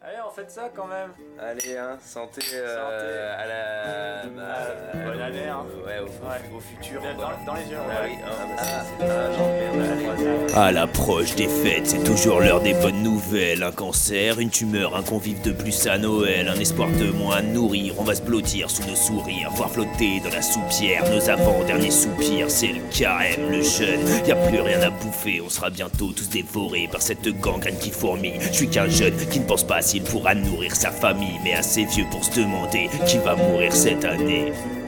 Allez, on fait ça quand même. Allez, hein, santé, à la... bonne année, hein. Ouais, au futur. Dans les yeux, Ah ouais. oui, non, merde. À l'approche des fêtes, c'est toujours l'heure des bonnes nouvelles. Un cancer, une tumeur, un convive de plus à Noël. Un espoir de moins à nourrir, on va se blottir sous nos sourires. Voir flotter dans la soupière nos avant-derniers soupirs. C'est le carême, le jeûne, y a plus rien à bouffer. On sera bientôt tous dévorés par cette gangrène qui fourmille. Je suis qu'un jeune qui ne pense pas s'il pourra nourrir sa famille, mais assez vieux pour se demander qui va mourir cette année.